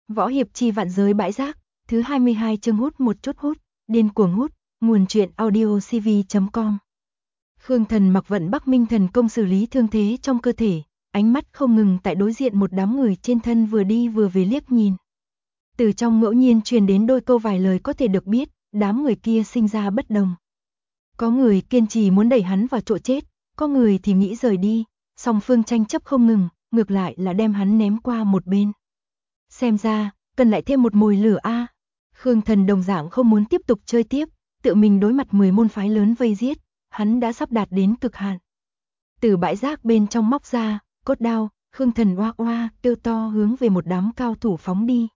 Võ hiệp chi vạn giới bãi rác, thứ 22 chương hút một chút hút, điên cuồng hút, nguồn truyện audio cv.com. Khương Thần mặc vận Bắc Minh thần công xử lý thương thế trong cơ thể, ánh mắt không ngừng tại đối diện một đám người trên thân vừa đi vừa về liếc nhìn. Từ trong ngẫu nhiên truyền đến đôi câu vài lời có thể được biết, đám người kia sinh ra bất đồng. Có người kiên trì muốn đẩy hắn vào chỗ chết, có người thì nghĩ rời đi, song phương tranh chấp không ngừng, ngược lại là đem hắn ném qua một bên. Xem ra, cần lại thêm một mồi lửa a. Khương Thần đồng dạng không muốn tiếp tục chơi tiếp, tự mình đối mặt 10 môn phái lớn vây giết, hắn đã sắp đạt đến cực hạn. Từ bãi rác bên trong móc ra, cốt đao, Khương Thần oa oa kêu to hướng về một đám cao thủ phóng đi.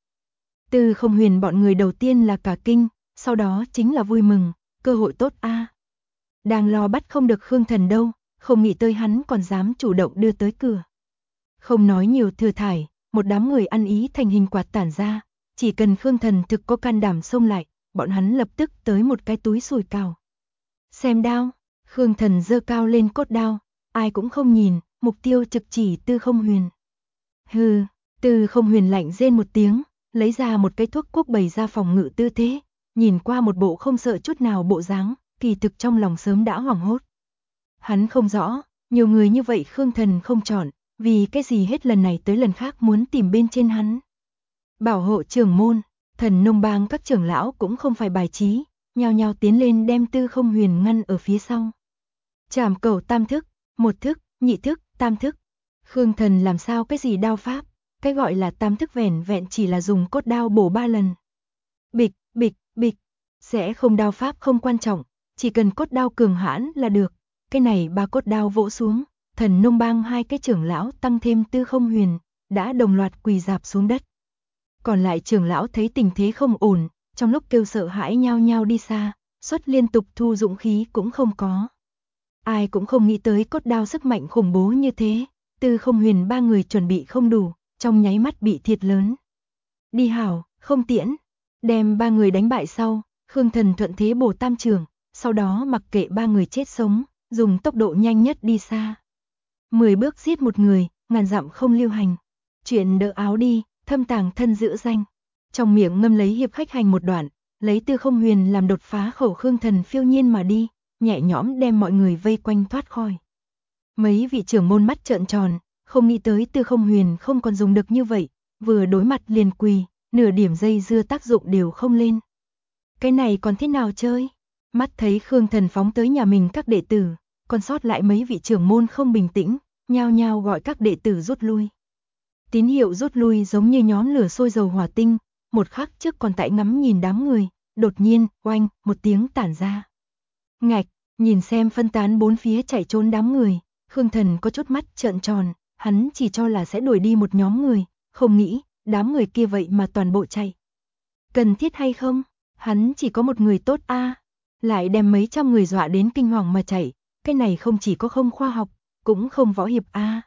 Từ Không Huyền bọn người đầu tiên là cả kinh, sau đó chính là vui mừng, cơ hội tốt a. Đang lo bắt không được Khương Thần đâu, không nghĩ tới hắn còn dám chủ động đưa tới cửa. Không nói nhiều thừa thải, một đám người ăn ý thành hình quạt tản ra, chỉ cần Khương Thần thực có can đảm xông lại, bọn hắn lập tức tới một cái túi sùi cào. Xem đao, Khương Thần giơ cao lên cốt đao, ai cũng không nhìn, mục tiêu trực chỉ Tư Không Huyền. Hừ, Tư Không Huyền lạnh rên một tiếng, lấy ra một cái thuốc quốc bày ra phòng ngự tư thế, nhìn qua một bộ không sợ chút nào bộ dáng, kỳ thực trong lòng sớm đã hoảng hốt. Hắn không rõ, nhiều người như vậy Khương Thần không chọn, vì cái gì hết lần này tới lần khác muốn tìm bên trên hắn. Bảo hộ trưởng môn, Thần Nông Bang các trưởng lão cũng không phải bài trí, nhao nhao tiến lên đem Tư Không Huyền ngăn ở phía sau. Trảm cẩu tam thức, một thức, nhị thức, tam thức. Khương Thần làm sao cái gì đao pháp, cái gọi là tam thức vẻn vẹn chỉ là dùng cốt đao bổ 3 lần. Bịch, bịch, bịch, sẽ không đao pháp không quan trọng, chỉ cần cốt đao cường hãn là được. Cái này 3 cốt đao vỗ xuống, Thần Nông Bang 2 cái trưởng lão tăng thêm Tư Không Huyền, đã đồng loạt quỳ rạp xuống đất. Còn lại trưởng lão thấy tình thế không ổn, trong lúc kêu sợ hãi nhao nhao đi xa, suất liên tục thu dũng khí cũng không có. Ai cũng không nghĩ tới cốt đao sức mạnh khủng bố như thế, Tư Không Huyền 3 người chuẩn bị không đủ, trong nháy mắt bị thiệt lớn. Đi hảo, không tiễn, đem 3 người đánh bại sau, Khương Thần thuận thế bổ tam trường, sau đó mặc kệ 3 người chết sống, dùng tốc độ nhanh nhất đi xa. 10 bước giết một người, ngàn dặm không lưu hành. Chuyện đỡ áo đi, thâm tàng thân giữ danh. Trong miệng ngâm lấy hiệp khách hành một đoạn, lấy Tư Không Huyền làm đột phá khẩu, Khương Thần phiêu nhiên mà đi, nhẹ nhõm đem mọi người vây quanh thoát khỏi. Mấy vị trưởng môn mắt trợn tròn, không nghĩ tới Tư Không Huyền không còn dùng được như vậy, vừa đối mặt liền quỳ, nửa điểm dây dưa tác dụng đều không lên. Cái này còn thế nào chơi? Mắt thấy Khương Thần phóng tới nhà mình các đệ tử, còn sót lại mấy vị trưởng môn không bình tĩnh, nhao nhao gọi các đệ tử rút lui. Tín hiệu rút lui giống như nhóm lửa sôi dầu hỏa tinh, một khắc trước còn tại ngắm nhìn đám người, đột nhiên, oanh, một tiếng tản ra. Ngạch, nhìn xem phân tán bốn phía chạy trốn đám người, Khương Thần có chút mắt trợn tròn, hắn chỉ cho là sẽ đuổi đi một nhóm người, không nghĩ, đám người kia vậy mà toàn bộ chạy. Cần thiết hay không? Hắn chỉ có một người tốt a, lại đem mấy trăm người dọa đến kinh hoàng mà chạy, cái này không chỉ có không khoa học, cũng không võ hiệp a.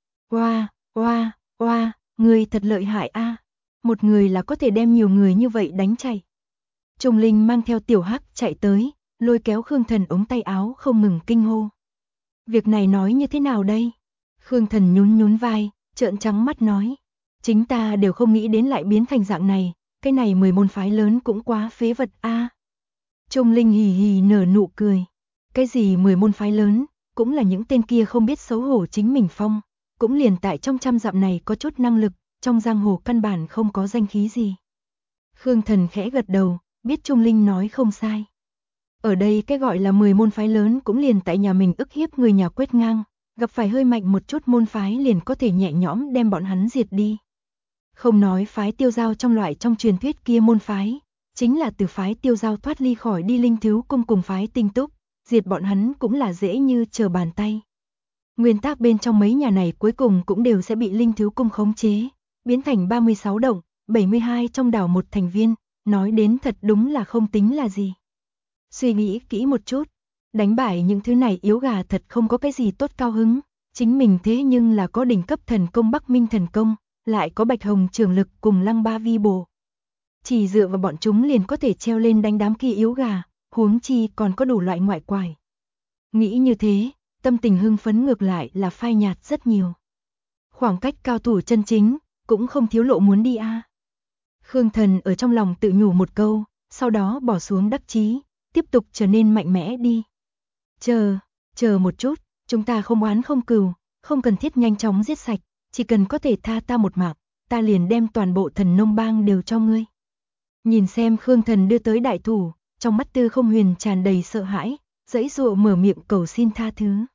Oa, oa, oa, người thật lợi hại a. Một người là có thể đem nhiều người như vậy đánh chạy. Trùng Linh mang theo Tiểu Hắc chạy tới, lôi kéo Khương Thần ống tay áo không ngừng kinh hô. Việc này nói như thế nào đây? Khương Thần nhún nhún vai, trợn trắng mắt nói. Chính ta đều không nghĩ đến lại biến thành dạng này, cái này 10 môn phái lớn cũng quá phế vật a. Trùng Linh hì hì nở nụ cười. Cái gì 10 môn phái lớn, cũng là những tên kia không biết xấu hổ chính mình phong, cũng liền tại trong trăm dặm này có chút năng lực, trong giang hồ căn bản không có danh khí gì. Khương Thần khẽ gật đầu, biết Trung Linh nói không sai. Ở đây cái gọi là 10 môn phái lớn cũng liền tại nhà mình ức hiếp người nhà quét ngang, gặp phải hơi mạnh một chút môn phái liền có thể nhẹ nhõm đem bọn hắn diệt đi. Không nói phái Tiêu Giao trong loại trong truyền thuyết kia môn phái, chính là từ phái Tiêu Giao thoát ly khỏi đi Linh Thiếu Cung cùng phái Tinh Túc, diệt bọn hắn cũng là dễ như trở bàn tay. Nguyên tắc bên trong mấy nhà này cuối cùng cũng đều sẽ bị Linh Thiếu Cung khống chế, biến thành 36 động, 72 trong đảo một thành viên, nói đến thật đúng là không tính là gì. Suy nghĩ kỹ một chút, đánh bại những thứ này yếu gà thật không có cái gì tốt cao hứng, chính mình thế nhưng là có đỉnh cấp thần công Bắc Minh thần công, lại có Bạch Hồng trường lực cùng Lăng Ba Vi Bổ. Chỉ dựa vào bọn chúng liền có thể treo lên đánh đám kia yếu gà, huống chi còn có đủ loại ngoại quải. Nghĩ như thế, tâm tình hưng phấn ngược lại là phai nhạt rất nhiều. Khoảng cách cao thủ chân chính, cũng không thiếu lộ muốn đi a. Khương Thần ở trong lòng tự nhủ một câu, sau đó bỏ xuống đắc chí, tiếp tục trở nên mạnh mẽ đi. Chờ một chút, chúng ta không oán không cừu, không cần thiết nhanh chóng giết sạch, chỉ cần có thể tha ta một mạng, ta liền đem toàn bộ Thần Nông Bang đều cho ngươi. Nhìn xem Khương Thần đưa tới đại thủ, trong mắt Tư Không Huyền tràn đầy sợ hãi, giãy giụa mở miệng cầu xin tha thứ.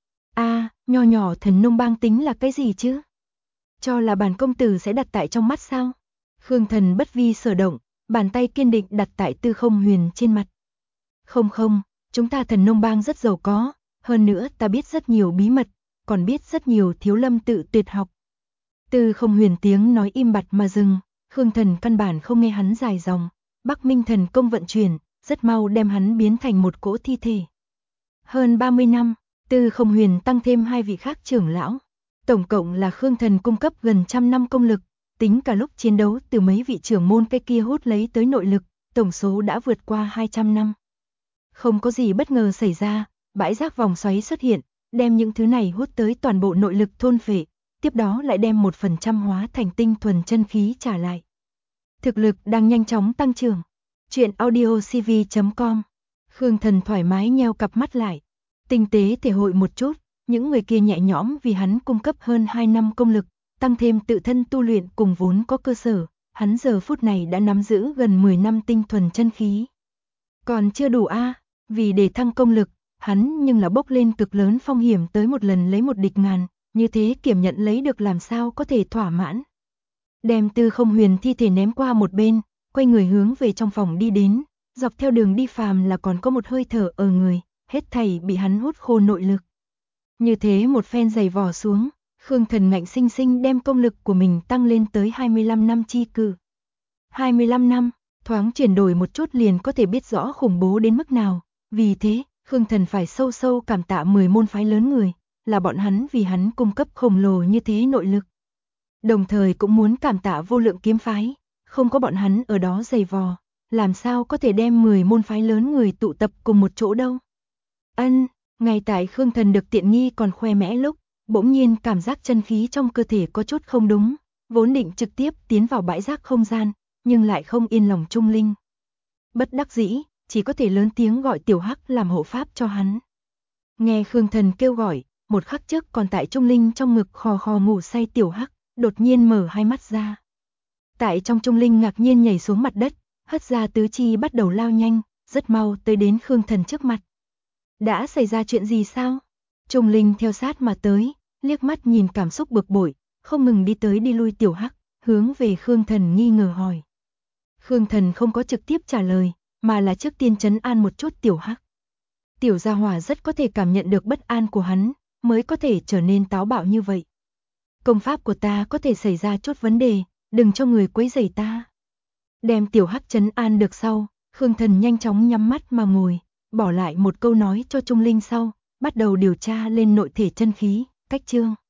Nho nhỏ Thần Nông Bang tính là cái gì chứ? Cho là bản công tử sẽ đặt tại trong mắt sao? Khương Thần bất vi sở động, bàn tay kiên định đặt tại Tư Không Huyền trên mặt. Không, chúng ta Thần Nông Bang rất giàu có, hơn nữa ta biết rất nhiều bí mật, còn biết rất nhiều thiếu lâm tự tuyệt học. Tư Không Huyền tiếng nói im bặt mà dừng, Khương Thần căn bản không nghe hắn dài dòng, Bắc Minh thần công vận chuyển, rất mau đem hắn biến thành một cỗ thi thể. Hơn 30 năm, Tư Không Huyền tăng thêm 2 vị khác trưởng lão, tổng cộng là Khương Thần cung cấp gần 100 năm công lực, tính cả lúc chiến đấu từ mấy vị trưởng môn cái kia hút lấy tới nội lực, tổng số đã vượt qua 200 năm. Không có gì bất ngờ xảy ra, bãi rác vòng xoáy xuất hiện, đem những thứ này hút tới toàn bộ nội lực thôn phệ, tiếp đó lại đem 1% hóa thành tinh thuần chân khí trả lại. Thực lực đang nhanh chóng tăng trưởng. Truyện audiocv.com. Khương Thần thoải mái nheo cặp mắt lại, tinh tế thể hội một chút, những người kia nhẹ nhõm vì hắn cung cấp hơn 2 năm công lực, tăng thêm tự thân tu luyện cùng vốn có cơ sở, hắn giờ phút này đã nắm giữ gần 10 năm tinh thuần chân khí. Còn chưa đủ vì để thăng công lực, hắn nhưng là bốc lên cực lớn phong hiểm tới một lần lấy một địch ngàn, như thế kiểm nhận lấy được làm sao có thể thỏa mãn. Đem Tư Không Huyền thi thể ném qua một bên, quay người hướng về trong phòng đi đến, dọc theo đường đi phàm là còn có một hơi thở ở người, hết thảy bị hắn hút khô nội lực. Như thế một phen giày vò xuống, Khương Thần ngạnh sinh sinh đem công lực của mình tăng lên tới 25 năm chi cự. 25 năm, thoáng chuyển đổi một chút liền có thể biết rõ khủng bố đến mức nào, vì thế, Khương Thần phải sâu sâu cảm tạ 10 môn phái lớn người, là bọn hắn vì hắn cung cấp khổng lồ như thế nội lực. Đồng thời cũng muốn cảm tạ Vô Lượng kiếm phái, không có bọn hắn ở đó giày vò, làm sao có thể đem 10 môn phái lớn người tụ tập cùng một chỗ đâu. Ngay tại Khương Thần được tiện nghi còn khoe mẽ lúc, bỗng nhiên cảm giác chân khí trong cơ thể có chút không đúng, vốn định trực tiếp tiến vào bãi rác không gian, nhưng lại không yên lòng trung linh. Bất đắc dĩ, chỉ có thể lớn tiếng gọi Tiểu Hắc làm hộ pháp cho hắn. Nghe Khương Thần kêu gọi, một khắc trước còn tại trung linh trong ngực khò khò ngủ say Tiểu Hắc, đột nhiên mở hai mắt ra. Tại trong trung linh ngạc nhiên nhảy xuống mặt đất, hất ra tứ chi bắt đầu lao nhanh, rất mau tới đến Khương Thần trước mặt. Đã xảy ra chuyện gì sao? Trung linh theo sát mà tới, liếc mắt nhìn cảm xúc bực bội, không ngừng đi tới đi lui Tiểu Hắc, hướng về Khương Thần nghi ngờ hỏi. Khương Thần không có trực tiếp trả lời, mà là trước tiên trấn an một chút Tiểu Hắc. Tiểu gia hỏa rất có thể cảm nhận được bất an của hắn, mới có thể trở nên táo bạo như vậy. Công pháp của ta có thể xảy ra chút vấn đề, đừng cho người quấy rầy ta. Đem Tiểu Hắc trấn an được sau, Khương Thần nhanh chóng nhắm mắt mà ngồi, bỏ lại một câu nói cho Trung Linh sau, bắt đầu điều tra lên nội thể chân khí, cách chương.